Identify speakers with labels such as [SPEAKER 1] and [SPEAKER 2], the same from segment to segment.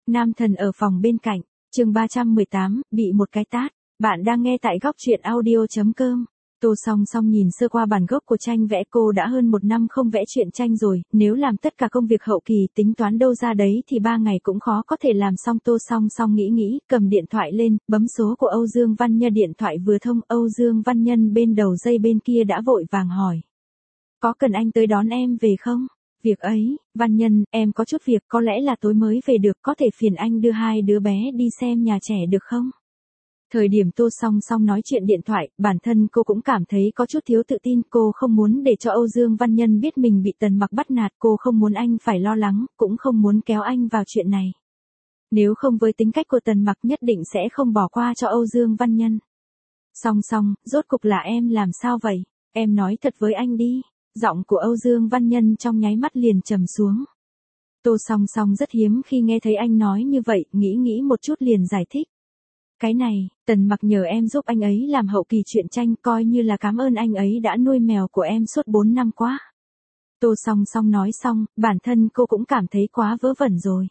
[SPEAKER 1] Nam thần ở phòng bên cạnh, chương 318, bị một cái tát. Bạn đang nghe tại góc truyện audio.com. Tô Song Song nhìn sơ qua bản gốc của tranh vẽ, cô đã hơn 1 năm không vẽ truyện tranh rồi, nếu làm tất cả công việc hậu kỳ tính toán đâu ra đấy thì 3 ngày cũng khó có thể làm xong. Tô Song Song nghĩ, cầm điện thoại lên, bấm số của Âu Dương Văn Nhân. Điện thoại vừa thông, Âu Dương Văn Nhân bên đầu dây bên kia đã vội vàng hỏi. Có cần anh tới đón em về không? Việc ấy, Văn Nhân, em có chút việc, có lẽ là tối mới về được, có thể phiền anh đưa 2 đứa bé đi xem nhà trẻ được không? Thời điểm Tô Song Song nói chuyện điện thoại, bản thân cô cũng cảm thấy có chút thiếu tự tin, cô không muốn để cho Âu Dương Văn Nhân biết mình bị Tần Mặc bắt nạt, cô không muốn anh phải lo lắng, cũng không muốn kéo anh vào chuyện này. Nếu không với tính cách của Tần Mặc nhất định sẽ không bỏ qua cho Âu Dương Văn Nhân. Song Song, rốt cục là em làm sao vậy? Em nói thật với anh đi. Giọng của Âu Dương Văn Nhân trong nháy mắt liền trầm xuống. Tô Song Song rất hiếm khi nghe thấy anh nói như vậy, nghĩ một chút liền giải thích. Cái này, Tần Mặc nhờ em giúp anh ấy làm hậu kỳ truyện tranh, coi như là cảm ơn anh ấy đã nuôi mèo của em suốt 4 năm quá. Tô Song Song nói xong, bản thân cô cũng cảm thấy quá vớ vẩn rồi.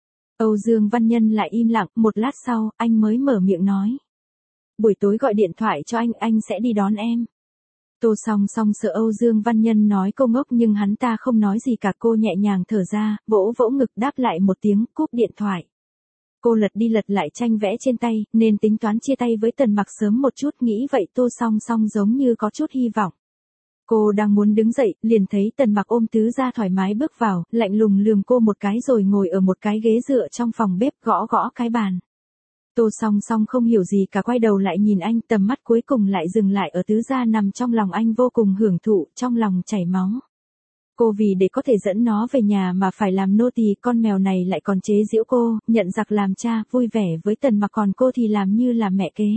[SPEAKER 1] Âu Dương Văn Nhân lại im lặng, một lát sau, anh mới mở miệng nói. Buổi tối gọi điện thoại cho anh sẽ đi đón em. Tô Song Song sợ Âu Dương Văn Nhân nói câu ngốc nhưng hắn ta không nói gì cả, cô nhẹ nhàng thở ra, vỗ ngực đáp lại một tiếng, cúp điện thoại. Cô lật đi lật lại tranh vẽ trên tay, nên tính toán chia tay với Tần Mặc sớm một chút, nghĩ vậy Tô Song Song giống như có chút hy vọng. Cô đang muốn đứng dậy, liền thấy Tần Mặc ôm Tứ Gia thoải mái bước vào, lạnh lùng lườm cô một cái rồi ngồi ở một cái ghế dựa trong phòng bếp gõ cái bàn. Tô Song Song không hiểu gì cả, quay đầu lại nhìn anh, tầm mắt cuối cùng lại dừng lại ở Tứ Gia nằm trong lòng anh, vô cùng hưởng thụ, trong lòng chảy máu. Cô vì để có thể dẫn nó về nhà mà phải làm nô tỳ, con mèo này lại còn chế giễu cô, nhận giặc làm cha, vui vẻ với Tần Mặc, còn cô thì làm như là mẹ kế.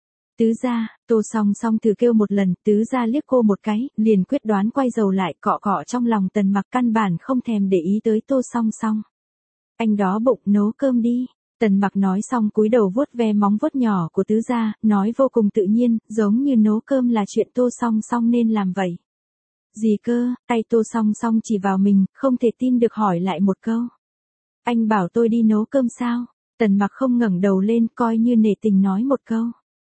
[SPEAKER 1] Tứ Gia, Tô Song Song thử kêu một lần, Tứ Gia liếc cô một cái, liền quyết đoán quay đầu lại, cọ trong lòng Tần Mặc, căn bản không thèm để ý tới Tô Song Song. Anh đó bụng, nấu cơm đi. Tần Mặc nói xong cúi đầu vuốt ve móng vuốt nhỏ của Tứ Gia, nói vô cùng tự nhiên, giống như nấu cơm là chuyện Tô Song Song nên làm vậy. Gì cơ? Tay Tô Song Song chỉ vào mình, không thể tin được hỏi lại một câu. Anh bảo tôi đi nấu cơm sao? Tần Mặc không ngẩng đầu lên, coi như nể tình nói một câu.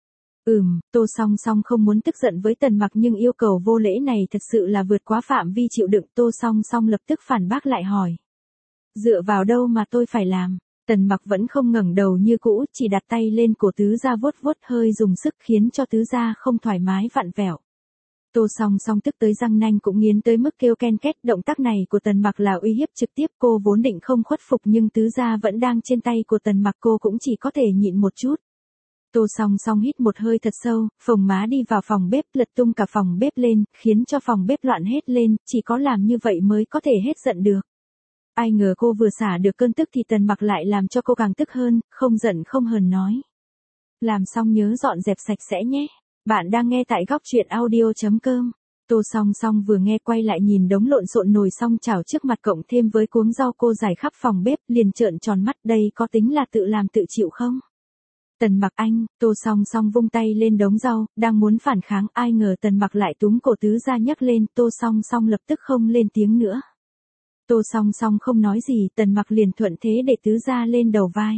[SPEAKER 1] Tô Song Song không muốn tức giận với Tần Mặc nhưng yêu cầu vô lễ này thật sự là vượt quá phạm vi chịu đựng. Tô Song Song lập tức phản bác lại hỏi. Dựa vào đâu mà tôi phải làm? Tần Mặc vẫn không ngẩng đầu như cũ, chỉ đặt tay lên cổ Tứ Gia vuốt hơi dùng sức khiến cho Tứ Gia không thoải mái vặn vẹo. Tô Song Song tức tới răng nanh cũng nghiến tới mức kêu ken két, động tác này của Tần Mặc là uy hiếp trực tiếp, cô vốn định không khuất phục nhưng Tứ Gia vẫn đang trên tay của Tần Mặc, cô cũng chỉ có thể nhịn một chút. Tô Song Song hít một hơi thật sâu, phồng má đi vào phòng bếp, lật tung cả phòng bếp lên, khiến cho phòng bếp loạn hết lên, chỉ có làm như vậy mới có thể hết giận được. Ai ngờ cô vừa xả được cơn tức thì Tần Mặc lại làm cho cô càng tức hơn, không giận không hờn nói. Làm xong nhớ dọn dẹp sạch sẽ nhé. Bạn đang nghe tại góc truyện audio.com. Tô Song Song vừa nghe quay lại nhìn đống lộn xộn nồi song chảo trước mặt cộng thêm với cuống rau cô giải khắp phòng bếp, liền trợn tròn mắt, đây có tính là tự làm tự chịu không? Tần Mặc anh, Tô Song Song vung tay lên đống rau, đang muốn phản kháng, ai ngờ Tần Mặc lại túm cổ Tứ Gia nhấc lên, Tô Song Song lập tức không lên tiếng nữa. Tô Song Song không nói gì, Tần Mặc liền thuận thế để Tứ Gia lên đầu vai.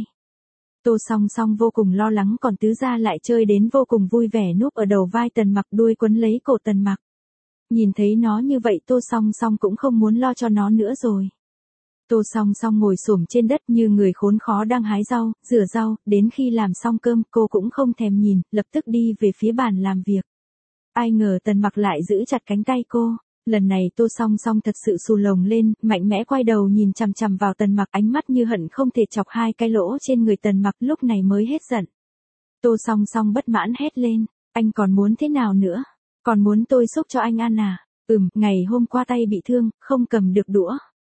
[SPEAKER 1] Tô Song Song vô cùng lo lắng, còn Tứ Gia lại chơi đến vô cùng vui vẻ, núp ở đầu vai Tần Mặc, đuôi quấn lấy cổ Tần Mặc. Nhìn thấy nó như vậy Tô Song Song cũng không muốn lo cho nó nữa rồi. Tô Song Song ngồi xổm trên đất như người khốn khó đang hái rau, rửa rau, đến khi làm xong cơm cô cũng không thèm nhìn, lập tức đi về phía bàn làm việc. Ai ngờ Tần Mặc lại giữ chặt cánh tay cô. Lần này Tô Song Song thật sự xù lồng lên, mạnh mẽ quay đầu nhìn chằm chằm vào Tần Mặc, ánh mắt như hận không thể chọc 2 cái lỗ trên người Tần Mặc, lúc này mới hết giận. Tô Song Song bất mãn hét lên, anh còn muốn thế nào nữa? Còn muốn tôi xúc cho anh ăn à? Ngày hôm qua tay bị thương, không cầm được đũa.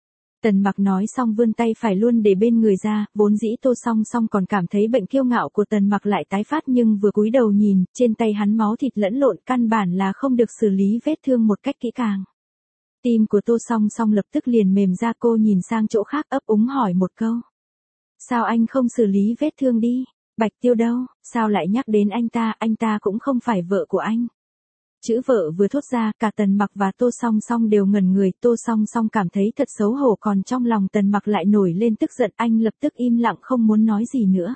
[SPEAKER 1] Tần Mặc nói xong vươn tay phải luôn để bên người ra, vốn dĩ Tô Song Song còn cảm thấy bệnh kiêu ngạo của Tần Mặc lại tái phát nhưng vừa cúi đầu nhìn, trên tay hắn máu thịt lẫn lộn, căn bản là không được xử lý vết thương một cách kỹ càng. Tim của Tô Song Song lập tức liền mềm ra, cô nhìn sang chỗ khác ấp úng hỏi một câu. Sao anh không xử lý vết thương đi? Bạch Tiêu đâu, sao lại nhắc đến anh ta cũng không phải vợ của anh. chữ vợ vừa thốt ra, cả Tần Mặc và Tô Song Song đều ngẩn người, Tô Song Song cảm thấy thật xấu hổ, còn trong lòng Tần Mặc lại nổi lên tức giận, anh lập tức im lặng không muốn nói gì nữa.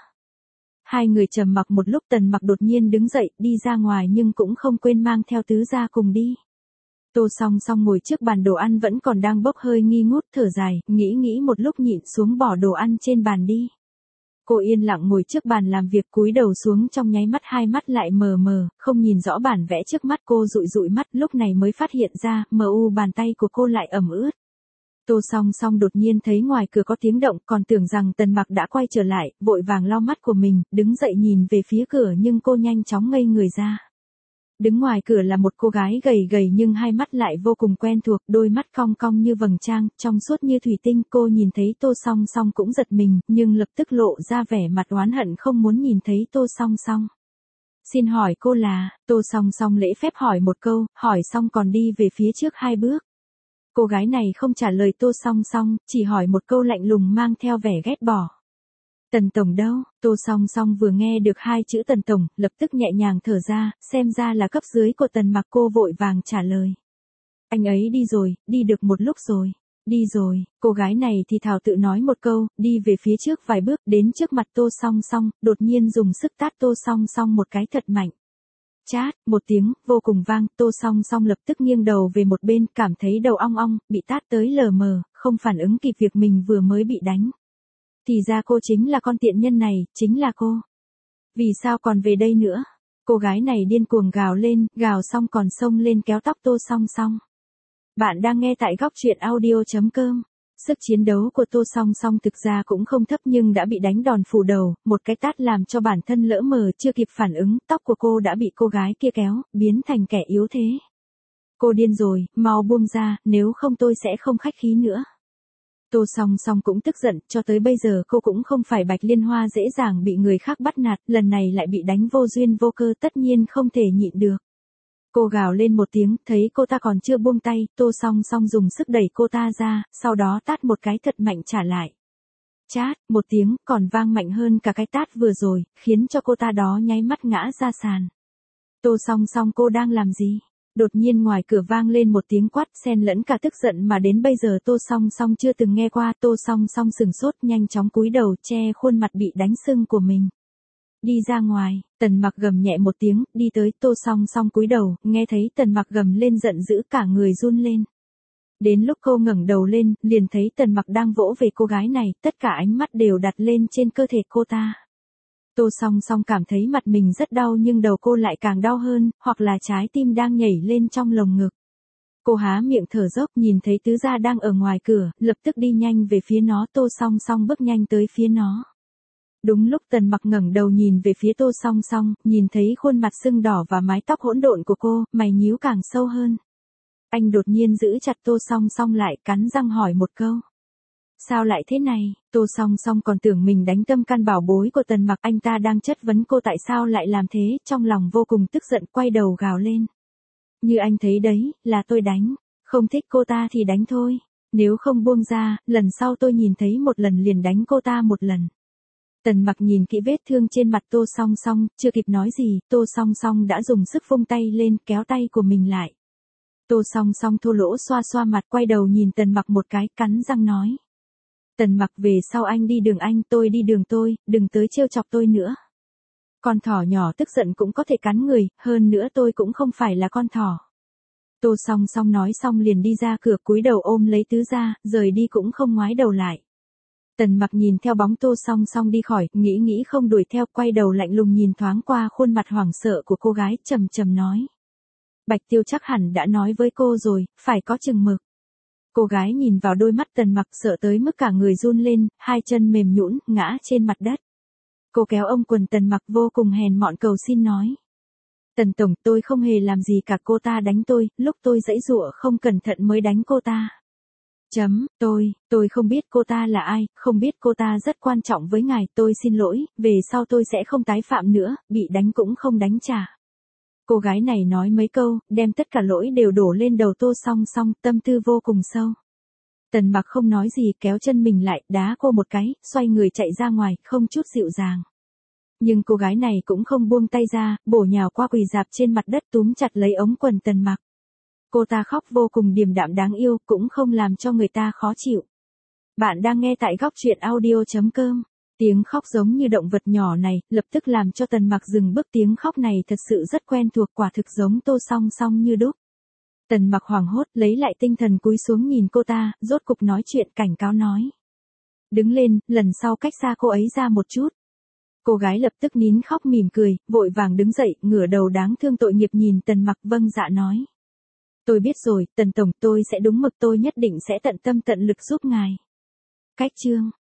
[SPEAKER 1] Hai người trầm mặc một lúc, Tần Mặc đột nhiên đứng dậy, đi ra ngoài nhưng cũng không quên mang theo Tứ gia cùng đi. Tô Song Song ngồi trước bàn đồ ăn vẫn còn đang bốc hơi nghi ngút, thở dài, nghĩ một lúc nhịn xuống bỏ đồ ăn trên bàn đi. Cô yên lặng ngồi trước bàn làm việc, cúi đầu xuống, trong nháy mắt hai mắt lại mờ mờ, không nhìn rõ bản vẽ trước mắt. Cô dụi dụi mắt, lúc này mới phát hiện ra, bàn tay của cô lại ẩm ướt. Tô Song Song đột nhiên thấy ngoài cửa có tiếng động, còn tưởng rằng Tần Mặc đã quay trở lại, vội vàng lau mắt của mình, đứng dậy nhìn về phía cửa nhưng cô nhanh chóng ngây người ra. Đứng ngoài cửa là một cô gái gầy gầy nhưng hai mắt lại vô cùng quen thuộc, đôi mắt cong cong như vầng trăng, trong suốt như thủy tinh. Cô nhìn thấy Tô Song Song cũng giật mình, nhưng lập tức lộ ra vẻ mặt oán hận không muốn nhìn thấy Tô Song Song. Xin hỏi cô là, Tô Song Song lễ phép hỏi một câu, hỏi xong còn đi về phía trước hai bước. Cô gái này không trả lời Tô Song Song, chỉ hỏi một câu lạnh lùng mang theo vẻ ghét bỏ. Tần tổng đâu? Tô Song Song vừa nghe được hai chữ Tần tổng, lập tức nhẹ nhàng thở ra, xem ra là cấp dưới của Tần Mặc. Cô vội vàng trả lời. Anh ấy đi rồi, đi được một lúc rồi. Đi rồi, cô gái này thì thào tự nói một câu, đi về phía trước vài bước, đến trước mặt Tô Song Song, đột nhiên dùng sức tát Tô Song Song một cái thật mạnh. Chát, một tiếng, vô cùng vang, Tô Song Song lập tức nghiêng đầu về một bên, cảm thấy đầu ong ong, bị tát tới lờ mờ, không phản ứng kịp việc mình vừa mới bị đánh. Thì ra cô chính là con tiện nhân này, chính là cô. Vì sao còn về đây nữa? Cô gái này điên cuồng gào lên, gào xong còn xông lên kéo tóc Tô Song Song. Bạn đang nghe tại góc truyện audio.com. Sức chiến đấu của Tô Song Song thực ra cũng không thấp nhưng đã bị đánh đòn phủ đầu, một cái tát làm cho bản thân lỡ mờ, chưa kịp phản ứng, tóc của cô đã bị cô gái kia kéo, biến thành kẻ yếu thế. Cô điên rồi, mau buông ra, nếu không tôi sẽ không khách khí nữa. Tô Song Song cũng tức giận, cho tới bây giờ cô cũng không phải Bạch Liên Hoa dễ dàng bị người khác bắt nạt, lần này lại bị đánh vô duyên vô cơ, tất nhiên không thể nhịn được. Cô gào lên một tiếng, thấy cô ta còn chưa buông tay, Tô Song Song dùng sức đẩy cô ta ra, sau đó tát một cái thật mạnh trả lại. Chát, một tiếng, còn vang mạnh hơn cả cái tát vừa rồi, khiến cho cô ta đó nháy mắt ngã ra sàn. Tô Song Song, cô đang làm gì? Đột nhiên ngoài cửa vang lên một tiếng quát, xen lẫn cả tức giận mà đến bây giờ Tô Song Song chưa từng nghe qua. Tô Song Song sừng sốt, nhanh chóng cúi đầu che khuôn mặt bị đánh sưng của mình. Đi ra ngoài, Tần Mặc gầm nhẹ một tiếng, đi tới. Tô Song Song cúi đầu, nghe thấy Tần Mặc gầm lên giận dữ, cả người run lên. Đến lúc cô ngẩng đầu lên, liền thấy Tần Mặc đang vỗ về cô gái này, tất cả ánh mắt đều đặt lên trên cơ thể cô ta. Tô Song Song cảm thấy mặt mình rất đau nhưng đầu cô lại càng đau hơn, hoặc là trái tim đang nhảy lên trong lồng ngực. Cô há miệng thở dốc, nhìn thấy Tứ gia đang ở ngoài cửa, lập tức đi nhanh về phía nó. Tô Song Song bước nhanh tới phía nó. Đúng lúc Tần Mặc ngẩng đầu nhìn về phía Tô Song Song, nhìn thấy khuôn mặt sưng đỏ và mái tóc hỗn độn của cô, mày nhíu càng sâu hơn. Anh đột nhiên giữ chặt Tô Song Song lại, cắn răng hỏi một câu. Sao lại thế này? Tô Song Song còn tưởng mình đánh tâm can bảo bối của Tần Mặc, anh ta đang chất vấn cô tại sao lại làm thế, trong lòng vô cùng tức giận, quay đầu gào lên. Như anh thấy đấy, là tôi đánh, không thích cô ta thì đánh thôi, nếu không buông ra, lần sau tôi nhìn thấy một lần liền đánh cô ta một lần. Tần Mặc nhìn kỹ vết thương trên mặt Tô Song Song, chưa kịp nói gì, Tô Song Song đã dùng sức vung tay lên, kéo tay của mình lại. Tô Song Song thô lỗ xoa xoa mặt, quay đầu nhìn Tần Mặc một cái, cắn răng nói. Tần Mặc, về sau anh đi đường anh, tôi đi đường tôi, đừng tới trêu chọc tôi nữa. Con thỏ nhỏ tức giận cũng có thể cắn người, hơn nữa tôi cũng không phải là con thỏ. Tô Song Song nói xong liền đi ra cửa, cúi đầu ôm lấy Tứ gia, rời đi cũng không ngoái đầu lại. Tần Mặc nhìn theo bóng Tô Song Song đi khỏi, nghĩ không đuổi theo, quay đầu lạnh lùng nhìn thoáng qua khuôn mặt hoảng sợ của cô gái, trầm trầm nói. Bạch Tiêu chắc hẳn đã nói với cô rồi, phải có chừng mực. Cô gái nhìn vào đôi mắt Tần Mặc sợ tới mức cả người run lên, hai chân mềm nhũn, ngã trên mặt đất. Cô kéo ống quần Tần Mặc vô cùng hèn mọn cầu xin nói. Tần tổng, tôi không hề làm gì cả, cô ta đánh tôi, lúc tôi giãy giụa không cẩn thận mới đánh cô ta. Tôi không biết cô ta là ai, không biết cô ta rất quan trọng với ngài, tôi xin lỗi, về sau tôi sẽ không tái phạm nữa, bị đánh cũng không đánh trả. Cô gái này nói mấy câu, đem tất cả lỗi đều đổ lên đầu Tô Song Song, tâm tư vô cùng sâu. Tần Mặc không nói gì, kéo chân mình lại, đá cô một cái, xoay người chạy ra ngoài, không chút dịu dàng. Nhưng cô gái này cũng không buông tay ra, bổ nhào qua quỳ dạp trên mặt đất túm chặt lấy ống quần Tần Mặc. Cô ta khóc vô cùng điềm đạm đáng yêu, cũng không làm cho người ta khó chịu. Bạn đang nghe tại góc truyện audio.com. Tiếng khóc giống như động vật nhỏ này, lập tức làm cho Tần Mặc dừng bước, tiếng khóc này thật sự rất quen thuộc, quả thực giống Tô Song Song như đúc. Tần Mặc hoảng hốt, lấy lại tinh thần cúi xuống nhìn cô ta, rốt cục nói chuyện cảnh cáo nói. Đứng lên, lần sau cách xa cô ấy ra một chút. Cô gái lập tức nín khóc mỉm cười, vội vàng đứng dậy, ngửa đầu đáng thương tội nghiệp nhìn Tần Mặc, vâng dạ nói. Tôi biết rồi, Tần Tổng, tôi sẽ đúng mực, tôi nhất định sẽ tận tâm tận lực giúp ngài. Cách chương